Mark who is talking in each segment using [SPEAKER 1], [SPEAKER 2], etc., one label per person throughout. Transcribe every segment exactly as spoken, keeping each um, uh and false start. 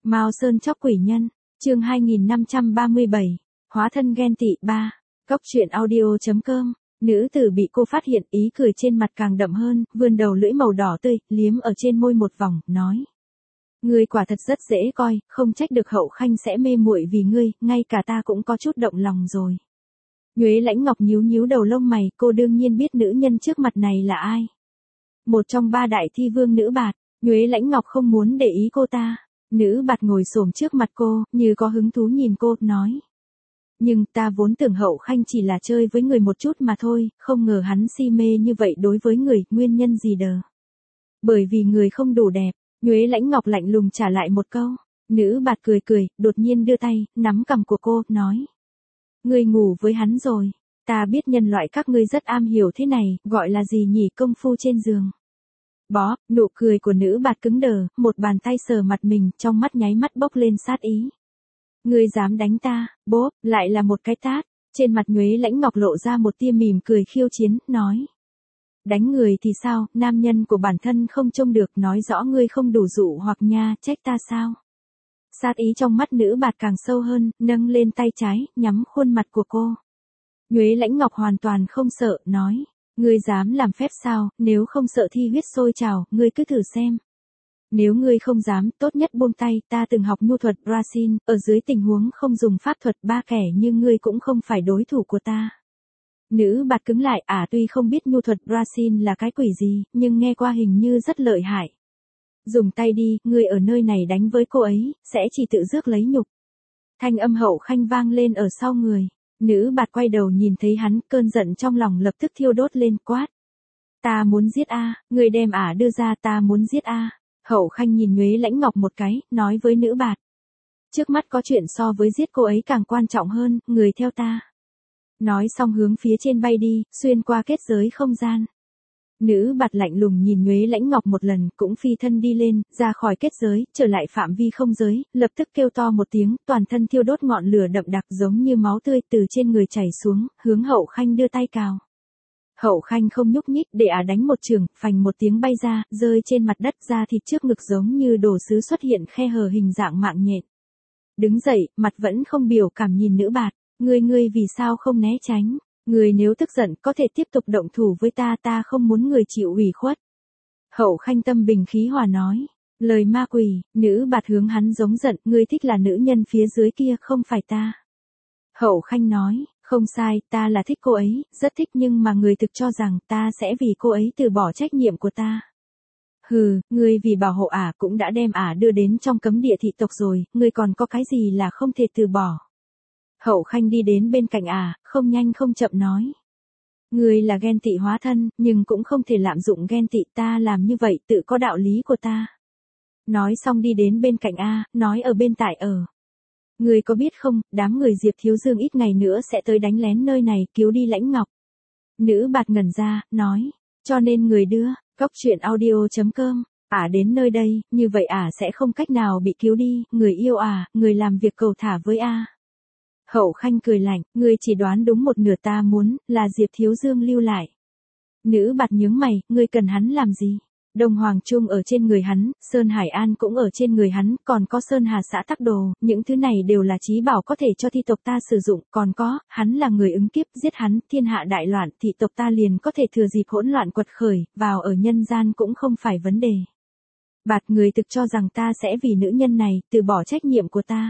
[SPEAKER 1] Mao Sơn chóc quỷ nhân, chương hai nghìn năm trăm ba mươi bảy, hóa thân ghen tị ba, cốc truyện audio chấm com. Nữ tử bị cô phát hiện, ý cười trên mặt càng đậm hơn, vươn đầu lưỡi màu đỏ tươi, liếm ở trên môi một vòng, nói: Ngươi quả thật rất dễ coi, không trách được Hậu Khanh sẽ mê muội vì ngươi, ngay cả ta cũng có chút động lòng rồi. Nhuế Lãnh Ngọc nhíu nhíu đầu lông mày, cô đương nhiên biết nữ nhân trước mặt này là ai. Một trong ba đại thi vương Nữ Bạt. Nhuế Lãnh Ngọc không muốn để ý cô ta. Nữ Bạt ngồi xổm trước mặt cô, như có hứng thú nhìn cô, nói: Nhưng ta vốn tưởng Hậu Khanh chỉ là chơi với người một chút mà thôi, không ngờ hắn si mê như vậy đối với người, nguyên nhân gì đờ. Bởi vì người không đủ đẹp. Nhuế Lãnh Ngọc lạnh lùng trả lại một câu. Nữ Bạt cười cười, đột nhiên đưa tay, nắm cằm của cô, nói: Ngươi ngủ với hắn rồi. Ta biết nhân loại các ngươi rất am hiểu thế này, gọi là gì nhỉ, công phu trên giường. Bó, nụ cười của Nữ Bạt cứng đờ, một bàn tay sờ mặt mình, trong mắt nháy mắt bốc lên sát ý. Ngươi dám đánh ta, bốp, lại là một cái tát. Trên mặt Nhuế Lãnh Ngọc lộ ra một tia mỉm cười khiêu chiến, nói: Đánh người thì sao, nam nhân của bản thân không trông được, nói rõ ngươi không đủ dụ hoặc nha, trách ta sao. Sát ý trong mắt Nữ Bạt càng sâu hơn, nâng lên tay trái, nhắm khuôn mặt của cô. Nhuế Lãnh Ngọc hoàn toàn không sợ, nói: Ngươi dám làm phép sao, nếu không sợ thi huyết sôi trào, ngươi cứ thử xem. Nếu ngươi không dám, tốt nhất buông tay, ta từng học nhu thuật Brazil, ở dưới tình huống không dùng pháp thuật, ba kẻ như ngươi cũng không phải đối thủ của ta. Nữ Bạt cứng lại, à tuy không biết nhu thuật Brazil là cái quỷ gì, nhưng nghe qua hình như rất lợi hại. Dùng tay đi, ngươi ở nơi này đánh với cô ấy, sẽ chỉ tự rước lấy nhục. Thanh âm Hậu Khanh vang lên ở sau người. Nữ Bạt quay đầu nhìn thấy hắn, cơn giận trong lòng lập tức thiêu đốt lên, quát: Ta muốn giết a, ngươi đem ả đưa ra, ta muốn giết a. Hậu Khanh nhìn Nhuế Lãnh Ngọc một cái, nói với Nữ Bạt: Trước mắt có chuyện so với giết cô ấy càng quan trọng hơn, người theo ta. Nói xong hướng phía trên bay đi, xuyên qua kết giới không gian. Nữ Bạt lạnh lùng nhìn Nhuế Lãnh Ngọc một lần, cũng phi thân đi lên, ra khỏi kết giới, trở lại phạm vi không giới, lập tức kêu to một tiếng, toàn thân thiêu đốt ngọn lửa đậm đặc giống như máu tươi từ trên người chảy xuống, hướng Hậu Khanh đưa tay cào. Hậu Khanh không nhúc nhích, để ả đánh một chưởng, phành một tiếng bay ra, rơi trên mặt đất, da thịt trước ngực giống như đồ sứ xuất hiện khe hở hình dạng mạng nhện. Đứng dậy, mặt vẫn không biểu cảm nhìn Nữ Bạt: Ngươi ngươi vì sao không né tránh? Người nếu tức giận có thể tiếp tục động thủ với ta, ta không muốn người chịu ủy khuất. Hậu Khanh tâm bình khí hòa nói: Lời ma quỷ. Nữ Bạt hướng hắn giống giận: Ngươi thích là nữ nhân phía dưới kia, không phải ta. Hậu Khanh nói: Không sai, ta là thích cô ấy, rất thích, nhưng mà người thực cho rằng ta sẽ vì cô ấy từ bỏ trách nhiệm của ta. Hừ, ngươi vì bảo hộ ả cũng đã đem ả đưa đến trong cấm địa thị tộc rồi, ngươi còn có cái gì là không thể từ bỏ. Hậu Khanh đi đến bên cạnh ả, không nhanh không chậm nói: Ngươi là ghen tị hóa thân, nhưng cũng không thể lạm dụng ghen tị, ta làm như vậy tự có đạo lý của ta. Nói xong đi đến bên cạnh A, nói ở bên tại ở: Ngươi có biết không, đám người Diệp Thiếu Dương ít ngày nữa sẽ tới đánh lén nơi này, cứu đi Lãnh Ngọc. Nữ Bạt ngẩn ra, nói: Cho nên người đưa, cốc truyện audio chấm com, ả đến nơi đây, như vậy ả sẽ không cách nào bị cứu đi, người yêu ả, người làm việc cầu thả với A. Hậu Khanh cười lạnh: Ngươi chỉ đoán đúng một nửa, ta muốn là Diệp Thiếu Dương lưu lại. Nữ Bạt nhướng mày: Ngươi cần hắn làm gì? Đông Hoàng Trung ở trên người hắn, Sơn Hải An cũng ở trên người hắn, còn có Sơn Hà Xã Tắc Đồ, những thứ này đều là chí bảo có thể cho thi tộc ta sử dụng, còn có, hắn là người ứng kiếp, giết hắn, thiên hạ đại loạn, thị tộc ta liền có thể thừa dịp hỗn loạn quật khởi, vào ở nhân gian cũng không phải vấn đề. Bạt, người thực cho rằng ta sẽ vì nữ nhân này, từ bỏ trách nhiệm của ta.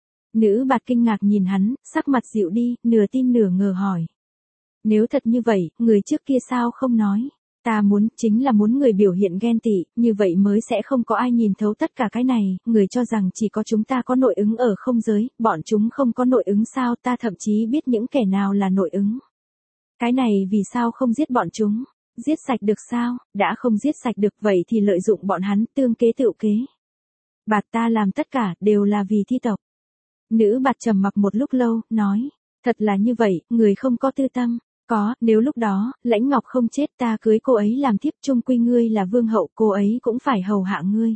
[SPEAKER 1] Nữ Bạt kinh ngạc nhìn hắn, sắc mặt dịu đi, nửa tin nửa ngờ hỏi: Nếu thật như vậy, người trước kia sao không nói? Ta muốn, chính là muốn người biểu hiện ghen tị, như vậy mới sẽ không có ai nhìn thấu tất cả cái này, người cho rằng chỉ có chúng ta có nội ứng ở không giới, bọn chúng không có nội ứng sao, ta thậm chí biết những kẻ nào là nội ứng. Cái này vì sao không giết bọn chúng? Giết sạch được sao? Đã không giết sạch được vậy thì lợi dụng bọn hắn, tương kế tựu kế. Bạt, ta làm tất cả, đều là vì thi tộc. Nữ Bạt trầm mặc một lúc lâu, nói: Thật là như vậy, người không có tư tâm. Có, nếu lúc đó, Lãnh Ngọc không chết, ta cưới cô ấy làm thiếp, chung quy ngươi là vương hậu, cô ấy cũng phải hầu hạ ngươi.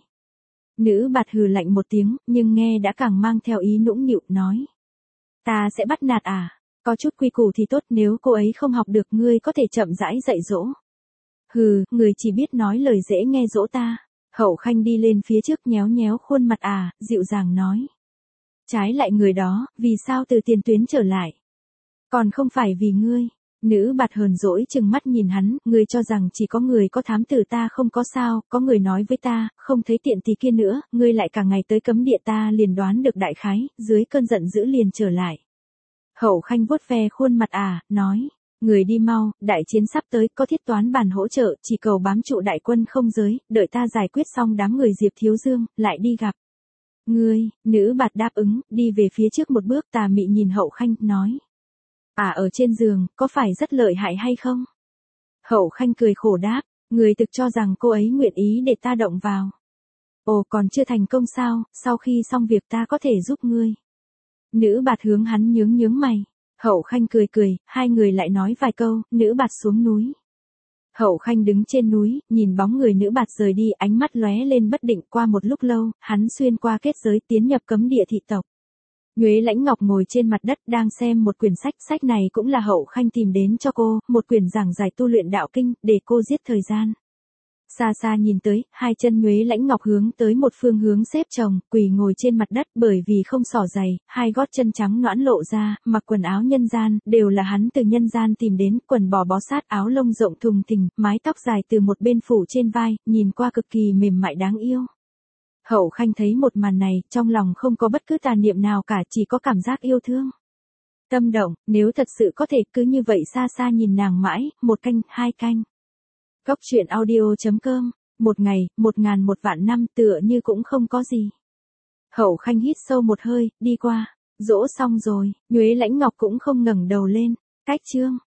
[SPEAKER 1] Nữ Bạt hừ lạnh một tiếng, nhưng nghe đã càng mang theo ý nũng nịu, nói: Ta sẽ bắt nạt à? Có chút quy củ thì tốt, nếu cô ấy không học được, ngươi có thể chậm rãi dạy dỗ. Hừ, người chỉ biết nói lời dễ nghe dỗ ta. Hậu Khanh đi lên phía trước nhéo nhéo khuôn mặt à, dịu dàng nói. Trái lại người đó, vì sao từ tiền tuyến trở lại? Còn không phải vì ngươi. Nữ bạt hờn dỗi chừng mắt nhìn hắn, ngươi cho rằng chỉ có người có thám tử ta không có sao, có người nói với ta, không thấy tiện tỳ kia nữa, ngươi lại cả ngày tới cấm địa ta liền đoán được đại khái, dưới cơn giận dữ liền trở lại. Hậu Khanh vuốt ve khuôn mặt à, nói, người đi mau, đại chiến sắp tới, có thiết toán bản hỗ trợ, chỉ cầu bám trụ đại quân không giới, đợi ta giải quyết xong đám người Diệp Thiếu Dương, lại đi gặp. Ngươi, nữ bạt đáp ứng, đi về phía trước một bước tà mị nhìn Hậu Khanh, nói. À ở trên giường, có phải rất lợi hại hay không? Hậu Khanh cười khổ đáp, người thực cho rằng cô ấy nguyện ý để ta động vào. Ồ còn chưa thành công sao, sau khi xong việc ta có thể giúp ngươi. Nữ bạt hướng hắn nhướng nhướng mày. Hậu Khanh cười cười, hai người lại nói vài câu, nữ bạt xuống núi. Hậu Khanh đứng trên núi, nhìn bóng người nữ bạt rời đi, ánh mắt lóe lên bất định. Qua một lúc lâu, hắn xuyên qua kết giới tiến nhập cấm địa thị tộc. Nhuế Lãnh Ngọc ngồi trên mặt đất đang xem một quyển sách, sách này cũng là Hậu Khanh tìm đến cho cô, một quyển giảng giải tu luyện đạo kinh, để cô giết thời gian. Xa xa nhìn tới, hai chân Nhuế Lãnh Ngọc hướng tới một phương hướng xếp chồng, quỳ ngồi trên mặt đất bởi vì không xỏ giày, hai gót chân trắng nõn lộ ra, mặc quần áo nhân gian, đều là hắn từ nhân gian tìm đến, quần bò bó sát áo lông rộng thùng thình, mái tóc dài từ một bên phủ trên vai, nhìn qua cực kỳ mềm mại đáng yêu. Hậu Khanh thấy một màn này, trong lòng không có bất cứ tà niệm nào cả, chỉ có cảm giác yêu thương. Tâm động, nếu thật sự có thể cứ như vậy xa xa nhìn nàng mãi, một canh, hai canh. Góc truyện audio chấm com, một ngày, một ngàn một vạn năm tựa như cũng không có gì. Hậu Khanh hít sâu một hơi, đi qua, dỗ xong rồi, Nhuế Lãnh Ngọc cũng không ngẩng đầu lên, cách chương.